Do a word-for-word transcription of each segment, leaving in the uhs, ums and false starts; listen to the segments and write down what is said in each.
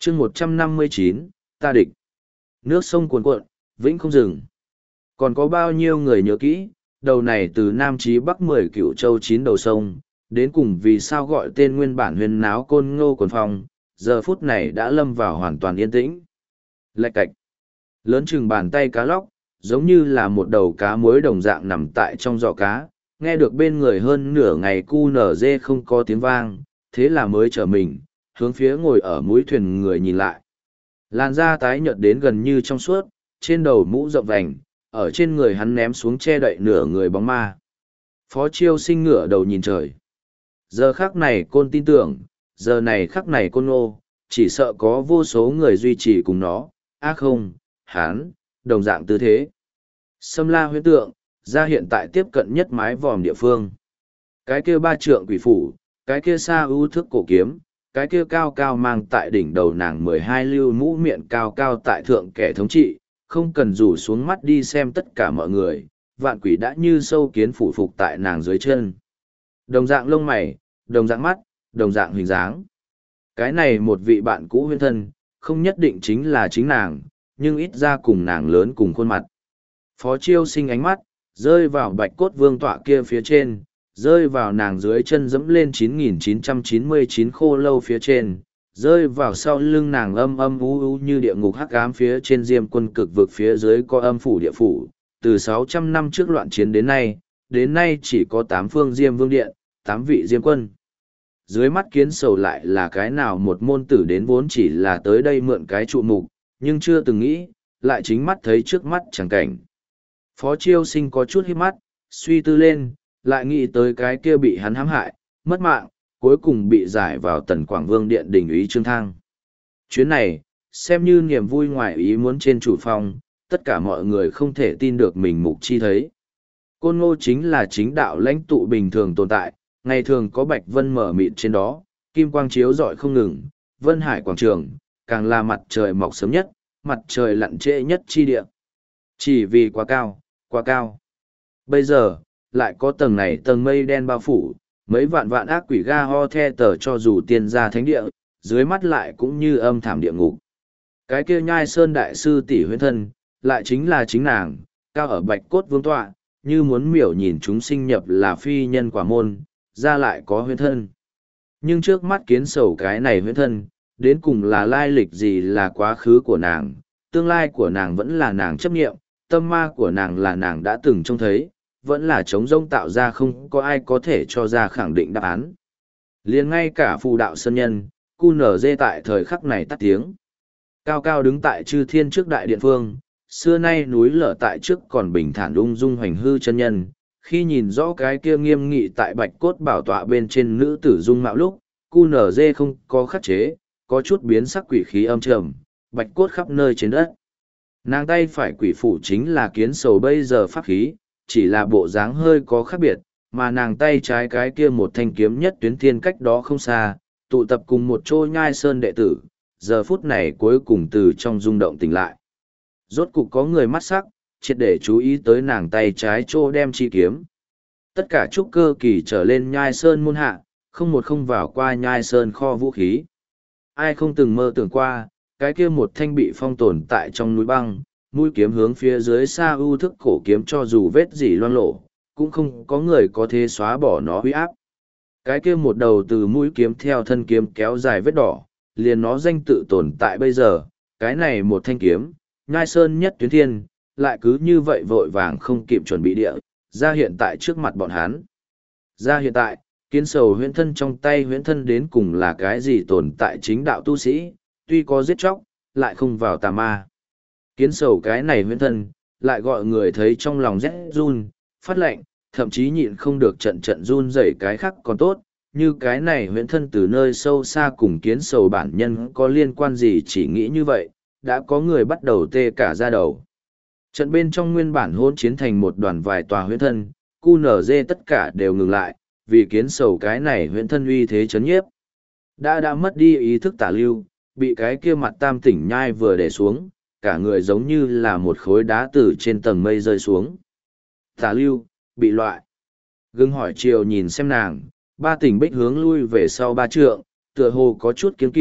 chương một trăm năm mươi chín, ta địch. Nước sông cuồn cuộn, vĩnh không dừng. Còn có bao nhiêu người nhớ kỹ, đầu này từ Nam chí Bắc mười cửu châu chín đầu sông, đến cùng vì sao gọi tên nguyên bản huyền náo côn ngô quần phong, giờ phút này đã lâm vào hoàn toàn yên tĩnh. Lạch cạch. Lớn chừng bàn tay cá lóc, giống như là một đầu cá muối đồng dạng nằm tại trong giỏ cá, nghe được bên người hơn nửa ngày cu nở dê không có tiếng vang, thế là mới trở mình, hướng phía ngồi ở mũi thuyền người nhìn lại. Làn da tái nhợt đến gần như trong suốt, trên đầu mũ rộng vành, ở trên người hắn ném xuống che đậy nửa người bóng ma. Phó Chiêu Sinh ngửa đầu nhìn trời. Giờ khắc này côn tin tưởng, giờ này khắc này côn ngô, chỉ sợ có vô số người duy trì cùng nó, á không, hắn, đồng dạng tư thế. Sâm la huyễn tượng, ra hiện tại tiếp cận nhất mái vòm địa phương. Cái kia ba trượng quỷ phủ, cái kia xa ưu thức cổ kiếm, cái kia cao cao mang tại đỉnh đầu nàng mười hai lưu mũ miệng cao cao tại thượng kẻ thống trị, không cần rủ xuống mắt đi xem tất cả mọi người, vạn quỷ đã như sâu kiến phủ phục tại nàng dưới chân. Đồng dạng lông mày, đồng dạng mắt, đồng dạng hình dáng. Cái này một vị bạn cũ huyên thân, không nhất định chính là chính nàng, nhưng ít ra cùng nàng lớn cùng khuôn mặt. Phó Chiêu Sinh ánh mắt, rơi vào bạch cốt vương tọa kia phía trên, rơi vào nàng dưới chân dẫm lên chín nghìn chín trăm chín mươi chín khô lâu phía trên, rơi vào sau lưng nàng âm âm u u như địa ngục hắc ám phía trên diêm quân cực vực phía dưới có âm phủ địa phủ. Từ sáu trăm năm trước loạn chiến đến nay, đến nay chỉ có tám phương diêm vương điện, tám vị diêm quân. Dưới mắt Kiến Sầu lại là cái nào một môn tử đến vốn chỉ là tới đây mượn cái trụ mục, nhưng chưa từng nghĩ, lại chính mắt thấy trước mắt chẳng cảnh. Phó Chiêu Sinh có chút hít mắt, suy tư lên, lại nghĩ tới cái kia bị hắn hãm hại, mất mạng, cuối cùng bị giải vào Tần Quảng Vương Điện đình ý Trương Thang. Chuyến này, xem như niềm vui ngoài ý muốn trên chủ phòng, tất cả mọi người không thể tin được mình mục chi thấy. Côn Ngô chính là chính đạo lãnh tụ bình thường tồn tại, ngày thường có bạch vân mở mịt trên đó, kim quang chiếu rọi không ngừng, Vân Hải quảng trường, càng là mặt trời mọc sớm nhất, mặt trời lặn trễ nhất chi địa. Chỉ vì quá cao, quá cao. Bây giờ, lại có tầng này tầng mây đen bao phủ, mấy vạn vạn ác quỷ ga ho the tờ cho dù tiên gia thánh địa, dưới mắt lại cũng như âm thảm địa ngục. Cái kia nhai sơn đại sư tỷ huyễn thân, lại chính là chính nàng, cao ở bạch cốt vương tọa, như muốn miểu nhìn chúng sinh nhập là phi nhân quả môn, ra lại có huyễn thân. Nhưng trước mắt Kiến Sầu cái này huyễn thân, đến cùng là lai lịch gì là quá khứ của nàng, tương lai của nàng vẫn là nàng chấp nghiệm, tâm ma của nàng là nàng đã từng trông thấy, vẫn là trống rông tạo ra không có ai có thể cho ra khẳng định đáp án. Liền ngay cả phù đạo sân nhân, cu nở dê tại thời khắc này tắt tiếng. Cao cao đứng tại chư thiên trước đại điện phương, xưa nay núi lở tại trước còn bình thản ung dung hoành hư chân nhân, khi nhìn rõ cái kia nghiêm nghị tại bạch cốt bảo tọa bên trên nữ tử dung mạo lúc, cu nở dê không có khắc chế, có chút biến sắc quỷ khí âm trầm, bạch cốt khắp nơi trên đất. Nàng tay phải quỷ phủ chính là Kiến Sầu bây giờ pháp khí, chỉ là bộ dáng hơi có khác biệt, mà nàng tay trái cái kia một thanh kiếm nhất tuyến thiên cách đó không xa, tụ tập cùng một chỗ nhai sơn đệ tử, giờ phút này cuối cùng từ trong rung động tỉnh lại. Rốt cục có người mắt sắc, triệt để chú ý tới nàng tay trái chỗ đem chi kiếm. Tất cả trúc cơ kỳ trở lên nhai sơn môn hạ, không một không vào qua nhai sơn kho vũ khí. Ai không từng mơ tưởng qua, cái kia một thanh bị phong tồn tại trong núi băng, mũi kiếm hướng phía dưới xa ưu thức cổ kiếm cho dù vết gì loang lổ, cũng không có người có thể xóa bỏ nó huy áp. Cái kia một đầu từ mũi kiếm theo thân kiếm kéo dài vết đỏ, liền nó danh tự tồn tại bây giờ, cái này một thanh kiếm, nhai sơn nhất tuyến thiên, lại cứ như vậy vội vàng không kịp chuẩn bị địa, ra hiện tại trước mặt bọn hắn. Ra hiện tại, Kiến Sầu huyễn thân trong tay huyễn thân đến cùng là cái gì tồn tại chính đạo tu sĩ, tuy có giết chóc, lại không vào tà ma. Kiến Sầu cái này huyễn thân, lại gọi người thấy trong lòng rét run, phát lệnh, thậm chí nhịn không được trận trận run rẩy cái khác còn tốt, như cái này huyễn thân từ nơi sâu xa cùng Kiến Sầu bản nhân có liên quan gì chỉ nghĩ như vậy, đã có người bắt đầu tê cả da đầu. Trận bên trong nguyên bản hỗn chiến thành một đoàn vài tòa huyễn thân, cu nở dê tất cả đều ngừng lại, vì Kiến Sầu cái này huyễn thân uy thế chấn nhiếp. Đã đã mất đi ý thức tả lưu, bị cái kia mặt tam tỉnh nhai vừa để xuống, cả người giống như là một khối đá từ trên tầng mây rơi xuống. Tả lưu, bị loại. Gương hỏi chiều nhìn xem nàng, ba tỉnh bích hướng lui về sau ba trượng, tựa hồ có chút kiên kỵ,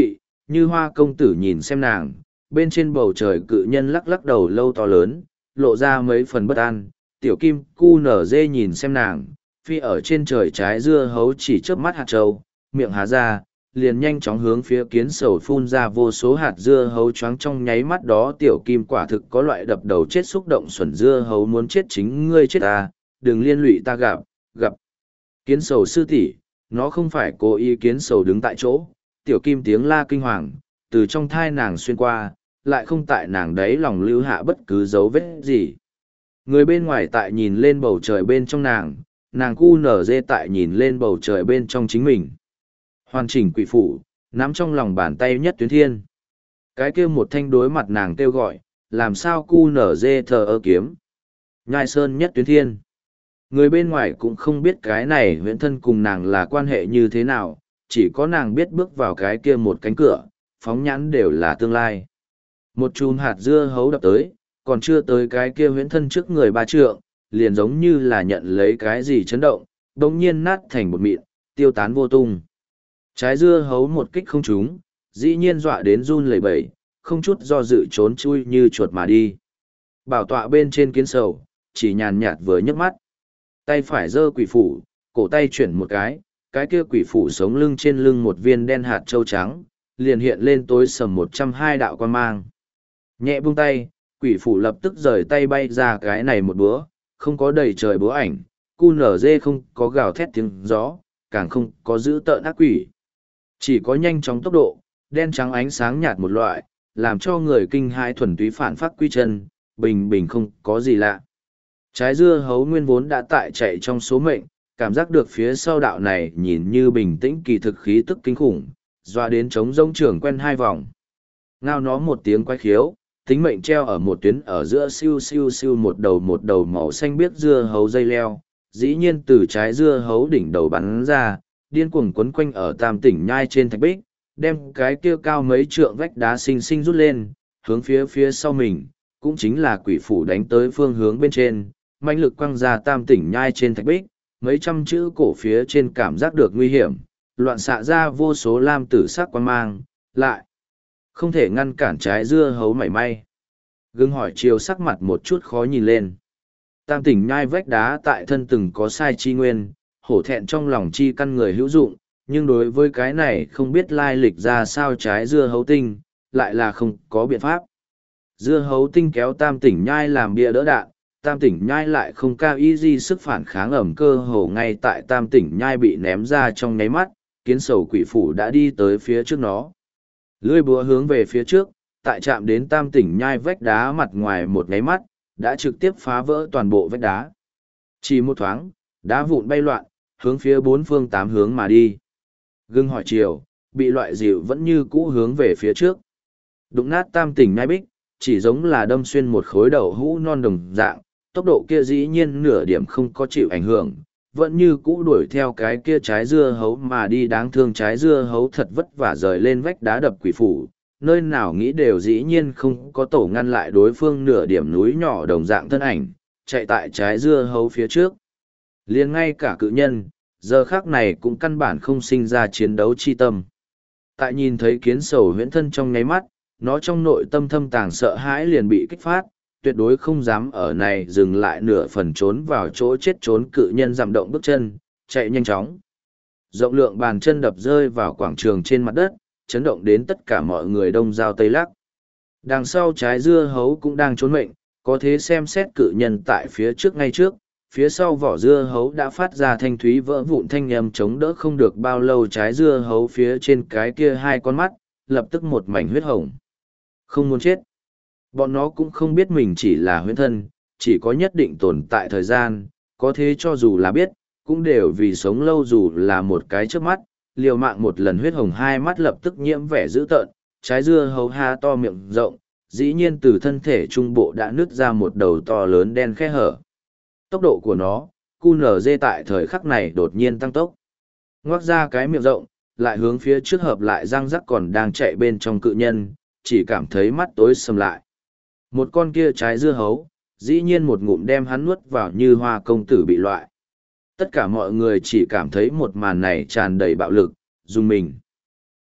Như Hoa công tử nhìn xem nàng, bên trên bầu trời cự nhân lắc lắc đầu lâu to lớn, lộ ra mấy phần bất an. Tiểu kim cu nở dê nhìn xem nàng, phi ở trên trời trái dưa hấu chỉ chớp mắt hạt trâu, miệng há ra, liền nhanh chóng hướng phía kiến sầu phun ra vô số hạt dưa hấu choáng trong nháy mắt đó. Tiểu kim quả thực có loại đập đầu chết xúc động, xuẩn dưa hấu muốn chết chính ngươi chết ta, đừng liên lụy ta. Gặp, gặp. Kiến sầu sư tỷ, nó không phải cố ý. Kiến sầu đứng tại chỗ, tiểu kim tiếng la kinh hoàng, từ trong thai nàng xuyên qua, lại không tại nàng đấy lòng lưu hạ bất cứ dấu vết gì. Người bên ngoài tại nhìn lên bầu trời bên trong nàng, nàng cu nở dê tại nhìn lên bầu trời bên trong chính mình. Hoàn chỉnh quỷ phủ, nắm trong lòng bàn tay nhất tuyến thiên. Cái kia một thanh đối mặt nàng kêu gọi, làm sao cu nở dê thờ ơ kiếm. Nhai sơn nhất tuyến thiên. Người bên ngoài cũng không biết cái này huyễn thân cùng nàng là quan hệ như thế nào, chỉ có nàng biết bước vào cái kia một cánh cửa, phóng nhãn đều là tương lai. Một chùm hạt dưa hấu đập tới, còn chưa tới cái kia huyễn thân trước người ba trượng, liền giống như là nhận lấy cái gì chấn động, đống nhiên nát thành bột mịn, tiêu tán vô tung. Trái dưa hấu một kích không trúng, dĩ nhiên dọa đến run lẩy bẩy, không chút do dự trốn chui như chuột mà đi. Bảo tọa bên trên kiến sầu, chỉ nhàn nhạt vừa nhấc mắt. Tay phải giơ quỷ phủ, cổ tay chuyển một cái, cái kia quỷ phủ sống lưng trên lưng một viên đen hạt châu trắng, liền hiện lên tối sầm một trăm hai đạo quan mang. Nhẹ buông tay, quỷ phủ lập tức rời tay bay ra cái này một búa, không có đầy trời búa ảnh, cu nở dê không có gào thét tiếng gió, càng không có giữ tợn ác quỷ. Chỉ có nhanh chóng tốc độ, đen trắng ánh sáng nhạt một loại, làm cho người kinh hãi thuần túy phản phát quy chân, bình bình không có gì lạ. Trái dưa hấu nguyên vốn đã tại chạy trong số mệnh, cảm giác được phía sau đạo này nhìn như bình tĩnh kỳ thực khí tức kinh khủng, doa đến trống rông trường quen hai vòng. Ngao nó một tiếng quái khiếu, tính mệnh treo ở một tuyến ở giữa siêu siêu siêu một đầu một đầu màu xanh biếc dưa hấu dây leo, dĩ nhiên từ trái dưa hấu đỉnh đầu bắn ra, điên cuồng quấn quanh ở tam tỉnh nhai trên thạch bích, đem cái kia cao mấy trượng vách đá xinh xinh rút lên, hướng phía phía sau mình, cũng chính là quỷ phủ đánh tới phương hướng bên trên, mãnh lực quăng ra tam tỉnh nhai trên thạch bích, mấy trăm chữ cổ phía trên cảm giác được nguy hiểm, loạn xạ ra vô số lam tử sắc quang mang, lại không thể ngăn cản trái dưa hấu mảy may. Gương hỏi chiều sắc mặt một chút khó nhìn lên. Tam tỉnh nhai vách đá tại thân từng có sai chi nguyên, hổ thẹn trong lòng chi căn người hữu dụng, nhưng đối với cái này không biết lai lịch ra sao trái dưa hấu tinh, lại là không có biện pháp. Dưa hấu tinh kéo tam tỉnh nhai làm bia đỡ đạn, tam tỉnh nhai lại không cao ý gì sức phản kháng ẩm cơ hồ ngay tại tam tỉnh nhai bị ném ra trong nháy mắt, kiến sầu quỷ phủ đã đi tới phía trước nó. Lưỡi búa hướng về phía trước, tại chạm đến tam tỉnh nhai vách đá mặt ngoài một nháy mắt, đã trực tiếp phá vỡ toàn bộ vách đá. Chỉ một thoáng, đá vụn bay loạn, hướng phía bốn phương tám hướng mà đi. Gương hỏi chiều, bị loại dịu vẫn như cũ hướng về phía trước. Đụng nát tam tỉnh nhai bích, chỉ giống là đâm xuyên một khối đậu hũ non đồng dạng, tốc độ kia dĩ nhiên nửa điểm không có chịu ảnh hưởng, vẫn như cũ đuổi theo cái kia trái dưa hấu mà đi. Đáng thương trái dưa hấu thật vất vả rời lên vách đá đập quỷ phủ, nơi nào nghĩ đều dĩ nhiên không có tổ ngăn lại đối phương nửa điểm núi nhỏ đồng dạng thân ảnh, chạy tại trái dưa hấu phía trước. Liền ngay cả cự nhân, giờ khác này cũng căn bản không sinh ra chiến đấu chi tâm. Tại nhìn thấy kiến sầu huyễn thân trong nháy mắt, nó trong nội tâm thâm tàng sợ hãi liền bị kích phát, tuyệt đối không dám ở này dừng lại nửa phần, trốn vào chỗ chết trốn. Cự nhân dặm động bước chân, chạy nhanh chóng. Rộng lượng bàn chân đập rơi vào quảng trường trên mặt đất, chấn động đến tất cả mọi người đông giao tây lắc. Đằng sau trái dưa hấu cũng đang trốn mệnh, có thế xem xét cự nhân tại phía trước ngay trước, phía sau vỏ dưa hấu đã phát ra thanh thúy vỡ vụn thanh âm chống đỡ không được bao lâu. Trái dưa hấu phía trên cái kia hai con mắt, lập tức một mảnh huyết hồng. Không muốn chết. Bọn nó cũng không biết mình chỉ là huyễn thân, chỉ có nhất định tồn tại thời gian, có thế cho dù là biết, cũng đều vì sống lâu dù là một cái trước mắt, liều mạng một lần. Huyết hồng hai mắt lập tức nhiễm vẻ dữ tợn, trái dưa hấu ha to miệng rộng, dĩ nhiên từ thân thể trung bộ đã nứt ra một đầu to lớn đen khe hở. Tốc độ của nó, cu nở dê tại thời khắc này đột nhiên tăng tốc. Ngoác ra cái miệng rộng, lại hướng phía trước hợp lại răng rắc còn đang chạy bên trong cự nhân, chỉ cảm thấy mắt tối sầm lại. Một con kia trái dưa hấu, dĩ nhiên một ngụm đem hắn nuốt vào như Hoa công tử bị loại. Tất cả mọi người chỉ cảm thấy một màn này tràn đầy bạo lực, dùng mình.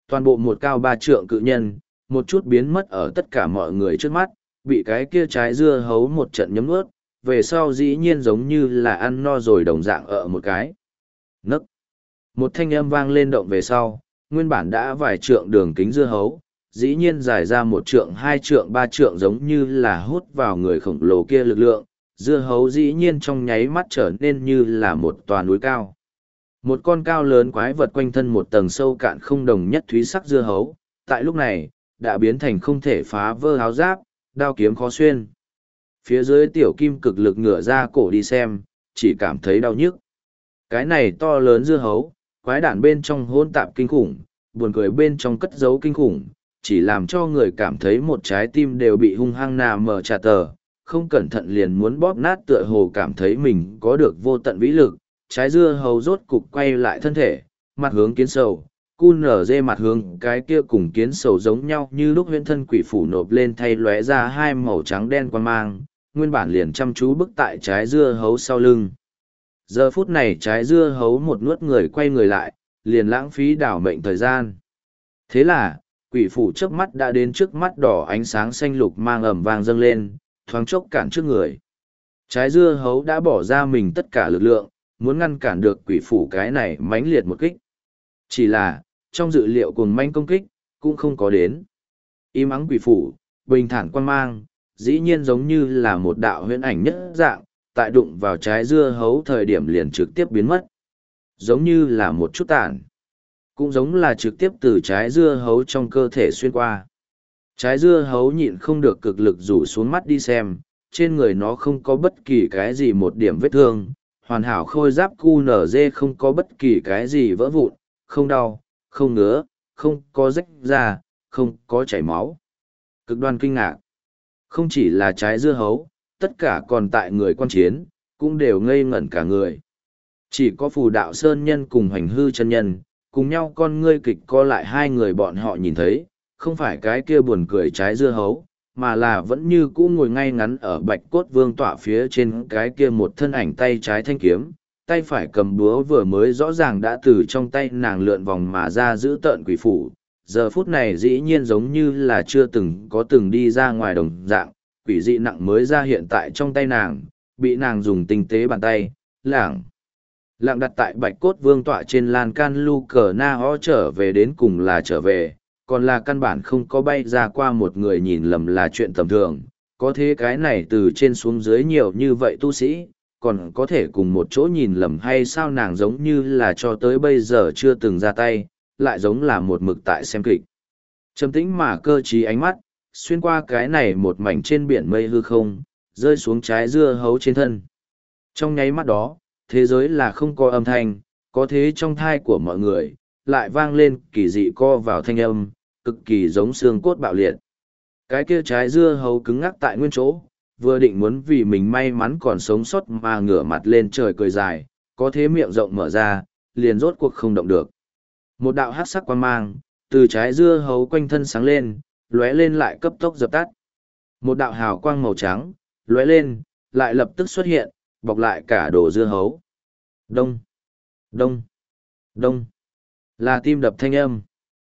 Toàn bộ một cao ba trượng cự nhân, một chút biến mất ở tất cả mọi người trước mắt, bị cái kia trái dưa hấu một trận nhấm nuốt, về sau dĩ nhiên giống như là ăn no rồi đồng dạng ở một cái. Nấc. Một thanh âm vang lên động về sau, nguyên bản đã vài trượng đường kính dưa hấu, dĩ nhiên dài ra một trượng hai trượng ba trượng giống như là hút vào người khổng lồ kia lực lượng, dưa hấu dĩ nhiên trong nháy mắt trở nên như là một tòa núi cao. Một con cao lớn quái vật quanh thân một tầng sâu cạn không đồng nhất thúy sắc dưa hấu, tại lúc này, đã biến thành không thể phá vỡ áo giáp, đao kiếm khó xuyên. Phía dưới tiểu kim cực lực ngửa ra cổ đi xem, chỉ cảm thấy đau nhức. Cái này to lớn dưa hấu, quái đản bên trong hỗn tạp kinh khủng, buồn cười bên trong cất giấu kinh khủng, chỉ làm cho người cảm thấy một trái tim đều bị hung hăng nà mở trà tờ, không cẩn thận liền muốn bóp nát tựa hồ cảm thấy mình có được vô tận vĩ lực. Trái dưa hấu rốt cục quay lại thân thể, mặt hướng kiến sầu, cu nở dê mặt hướng cái kia cùng kiến sầu giống nhau như lúc huyễn thân quỷ phủ nộp lên thay lóe ra hai màu trắng đen quan mang, nguyên bản liền chăm chú bức tại trái dưa hấu sau lưng. Giờ phút này trái dưa hấu một nuốt người quay người lại, liền lãng phí đảo mệnh thời gian. Thế là, quỷ phủ trước mắt đã đến trước mắt đỏ ánh sáng xanh lục mang ẩm vàng dâng lên, thoáng chốc cản trước người. Trái dưa hấu đã bỏ ra mình tất cả lực lượng, muốn ngăn cản được quỷ phủ cái này mãnh liệt một kích. Chỉ là, trong dự liệu cùng manh công kích, cũng không có đến. Im ắng quỷ phủ, bình thản quan mang, dĩ nhiên giống như là một đạo huyễn ảnh nhất dạng, tại đụng vào trái dưa hấu thời điểm liền trực tiếp biến mất. Giống như là một chút tản. Cũng giống là trực tiếp từ trái dưa hấu trong cơ thể xuyên qua. Trái dưa hấu nhịn không được cực lực rủ xuống mắt đi xem, trên người nó không có bất kỳ cái gì một điểm vết thương, hoàn hảo khôi giáp cu nở dê không có bất kỳ cái gì vỡ vụn, không đau, không ngứa, không có rách da, không có chảy máu. Cực đoan kinh ngạc. Không chỉ là trái dưa hấu, tất cả còn tại người quan chiến, cũng đều ngây ngẩn cả người. Chỉ có phù đạo sơn nhân cùng hành hư chân nhân, cùng nhau con ngươi kịch co lại hai người bọn họ nhìn thấy, không phải cái kia buồn cười trái dưa hấu, mà là vẫn như cũ ngồi ngay ngắn ở bạch cốt vương tọa phía trên cái kia một thân ảnh tay trái thanh kiếm, tay phải cầm búa vừa mới rõ ràng đã từ trong tay nàng lượn vòng mà ra giữ tợn quỷ phủ. Giờ phút này dĩ nhiên giống như là chưa từng có từng đi ra ngoài đồng dạng, quỷ dị nặng mới ra hiện tại trong tay nàng, bị nàng dùng tinh tế bàn tay, lảng. Lạng đặt tại bạch cốt vương tọa trên lan can lu cờ na ho trở về đến cùng là trở về, còn là căn bản không có bay ra qua một người nhìn lầm là chuyện tầm thường, có thế cái này từ trên xuống dưới nhiều như vậy tu sĩ, còn có thể cùng một chỗ nhìn lầm hay sao nàng giống như là cho tới bây giờ chưa từng ra tay, lại giống là một mực tại xem kịch. Trầm tĩnh mà cơ trí ánh mắt, xuyên qua cái này một mảnh trên biển mây hư không, rơi xuống trái dưa hấu trên thân. Trong nháy mắt đó, thế giới là không có âm thanh, có thế trong thai của mọi người, lại vang lên kỳ dị co vào thanh âm, cực kỳ giống xương cốt bạo liệt. Cái kia trái dưa hấu cứng ngắc tại nguyên chỗ, vừa định muốn vì mình may mắn còn sống sót mà ngửa mặt lên trời cười dài, có thế miệng rộng mở ra, liền rốt cuộc không động được. Một đạo hắc sắc quang mang, từ trái dưa hấu quanh thân sáng lên, lóe lên lại cấp tốc dập tắt. Một đạo hào quang màu trắng, lóe lên, lại lập tức xuất hiện, bọc lại cả đồ dưa hấu. Đông, đông, đông, là tim đập thanh âm.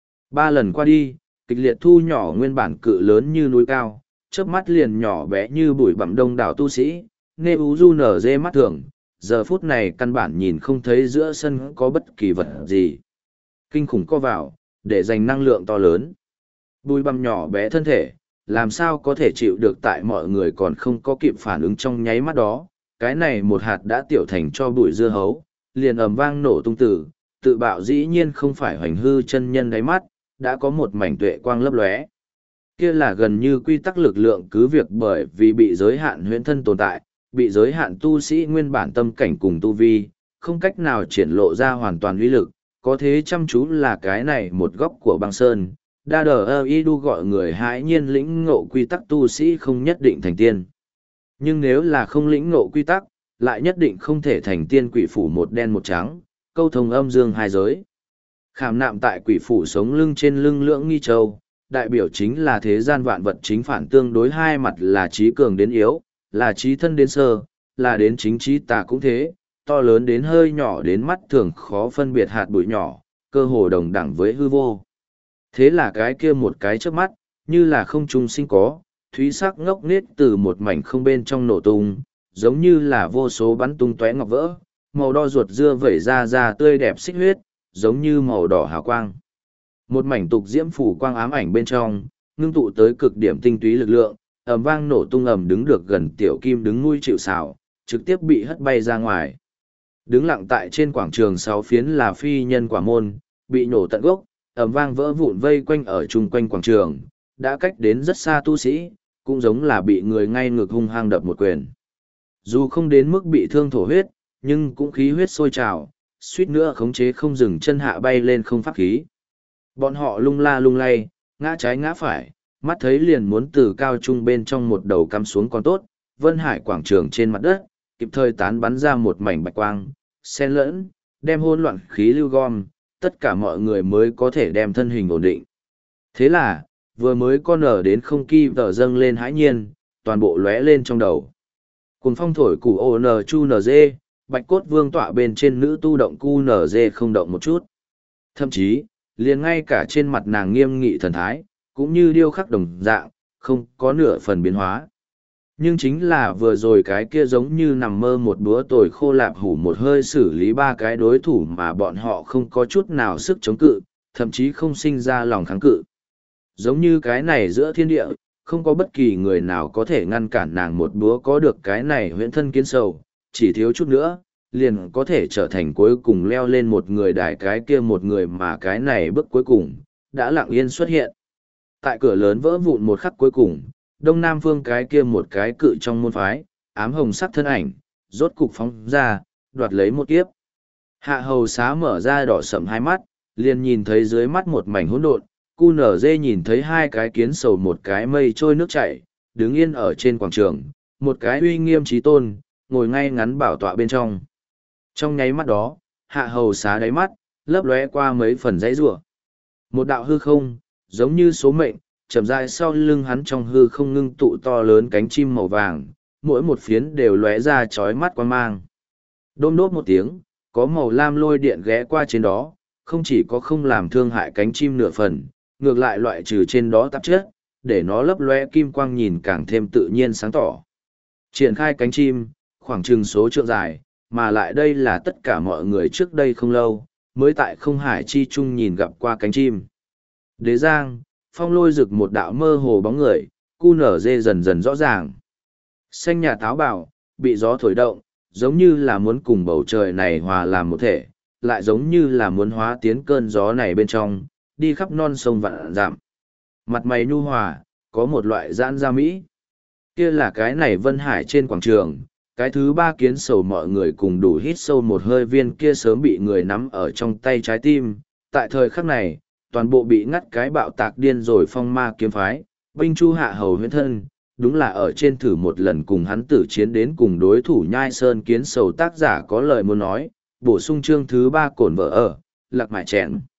Ba lần qua đi, kịch liệt thu nhỏ nguyên bản cự lớn như núi cao, chớp mắt liền nhỏ bé như bụi bặm đông đảo tu sĩ, nê ú du nở dê mắt thường, giờ phút này căn bản nhìn không thấy giữa sân có bất kỳ vật gì. Kinh khủng co vào, để dành năng lượng to lớn. Bụi bặm nhỏ bé thân thể, làm sao có thể chịu được tại mọi người còn không có kịp phản ứng trong nháy mắt đó, cái này một hạt đã tiểu thành cho bụi dưa hấu, liền ầm vang nổ tung tử, tự bạo dĩ nhiên không phải hoành hư chân nhân đáy mắt, đã có một mảnh tuệ quang lấp lóe. Kia là gần như quy tắc lực lượng cứ việc bởi vì bị giới hạn huyễn thân tồn tại, bị giới hạn tu sĩ nguyên bản tâm cảnh cùng tu vi, không cách nào triển lộ ra hoàn toàn uy lực, có thế chăm chú là cái này một góc của băng sơn. Đa đờ ơ y đu gọi người hãi nhiên lĩnh ngộ quy tắc tu sĩ không nhất định thành tiên. Nhưng nếu là không lĩnh ngộ quy tắc, lại nhất định không thể thành tiên quỷ phủ một đen một trắng, câu thông âm dương hai giới. Khảm nạm tại quỷ phủ sống lưng trên lưng lưỡng nghi châu, đại biểu chính là thế gian vạn vật chính phản tương đối hai mặt là trí cường đến yếu, là trí thân đến sơ, là đến chính trí tà cũng thế, to lớn đến hơi nhỏ đến mắt thường khó phân biệt hạt bụi nhỏ, cơ hồ đồng đẳng với hư vô. Thế là cái kia một cái chớp mắt, như là không trung sinh có, thúy sắc ngốc nghếch từ một mảnh không bên trong nổ tung, giống như là vô số bắn tung tóe ngọc vỡ, màu đo ruột dưa vẩy ra ra tươi đẹp xích huyết, giống như màu đỏ hào quang. Một mảnh tục diễm phủ quang ám ảnh bên trong, ngưng tụ tới cực điểm tinh túy lực lượng, ầm vang nổ tung ầm đứng được gần tiểu kim đứng nuôi chịu xào, trực tiếp bị hất bay ra ngoài. Đứng lặng tại trên quảng trường sáu phiến là phi nhân quả môn, bị nổ tận gốc, ầm vang vỡ vụn vây quanh ở chung quanh quảng trường, đã cách đến rất xa tu sĩ, cũng giống là bị người ngay ngược hung hăng đập một quyền. Dù không đến mức bị thương thổ huyết, nhưng cũng khí huyết sôi trào, suýt nữa khống chế không dừng chân hạ bay lên không pháp khí. Bọn họ lung la lung lay, ngã trái ngã phải, mắt thấy liền muốn từ cao trung bên trong một đầu cắm xuống còn tốt, Vân Hải quảng trường trên mặt đất, kịp thời tán bắn ra một mảnh bạch quang, xen lẫn, đem hỗn loạn khí lưu gom, tất cả mọi người mới có thể đem thân hình ổn định. Thế là, vừa mới con nở đến không kỳ vợ dâng lên hãi nhiên, toàn bộ lóe lên trong đầu. Cùng phong thổi củ ô nờ chu nờ dê, bạch cốt vương tọa bên trên nữ tu động cu nở dê không động một chút. Thậm chí, liền ngay cả trên mặt nàng nghiêm nghị thần thái, cũng như điêu khắc đồng dạng, không có nửa phần biến hóa. Nhưng chính là vừa rồi cái kia giống như nằm mơ một búa tồi khô lạp hủ một hơi xử lý ba cái đối thủ mà bọn họ không có chút nào sức chống cự, thậm chí không sinh ra lòng kháng cự. Giống như cái này giữa thiên địa, không có bất kỳ người nào có thể ngăn cản nàng một búa có được cái này huyễn thân kiến sầu, chỉ thiếu chút nữa, liền có thể trở thành cuối cùng leo lên một người đài cái kia một người mà cái này bước cuối cùng, đã lặng yên xuất hiện. Tại cửa lớn vỡ vụn một khắc cuối cùng, đông nam phương cái kia một cái cự trong môn phái, ám hồng sắc thân ảnh, rốt cục phóng ra, đoạt lấy một kiếp. Hạ hầu xá mở ra đỏ sậm hai mắt, liền nhìn thấy dưới mắt một mảnh hỗn độn, cu nở dê nhìn thấy hai cái kiến sầu một cái mây trôi nước chảy, đứng yên ở trên quảng trường, một cái uy nghiêm trí tôn, ngồi ngay ngắn bảo tọa bên trong. Trong nháy mắt đó, hạ hầu xá đáy mắt, lấp lóe qua mấy phần dãy rủa. Một đạo hư không, giống như số mệnh, chậm rãi sau lưng hắn trong hư không ngưng tụ to lớn cánh chim màu vàng, mỗi một phiến đều lóe ra chói mắt quan mang. Đôm đốt một tiếng, có màu lam lôi điện ghé qua trên đó, không chỉ có không làm thương hại cánh chim nửa phần, ngược lại loại trừ trên đó tạp chất, để nó lấp lóe kim quang nhìn càng thêm tự nhiên sáng tỏ. Triển khai cánh chim, khoảng chừng số trượng dài, mà lại đây là tất cả mọi người trước đây không lâu, mới tại không hải chi trung nhìn gặp qua cánh chim. Đế giang, phong lôi rực một đạo mơ hồ bóng người, cu nở dê dần dần rõ ràng. Xanh nhà táo bảo, bị gió thổi động, giống như là muốn cùng bầu trời này hòa làm một thể, lại giống như là muốn hóa tiến cơn gió này bên trong, đi khắp non sông vạn dặm. Mặt mày nhu hòa, có một loại giãn ra mỹ. Kia là cái này Vân Hải trên quảng trường, cái thứ ba kiến sầu mọi người cùng đủ hít sâu một hơi viên kia sớm bị người nắm ở trong tay trái tim. Tại thời khắc này, toàn bộ bị ngắt cái bạo tạc điên rồi phong ma kiếm phái, binh chu hạ hầu huyễn thân, đúng là ở trên thử một lần cùng hắn tử chiến đến cùng đối thủ nhai sơn kiến sầu tác giả có lời muốn nói, bổ sung chương thứ ba cổn vợ ở, lạc mại chèn.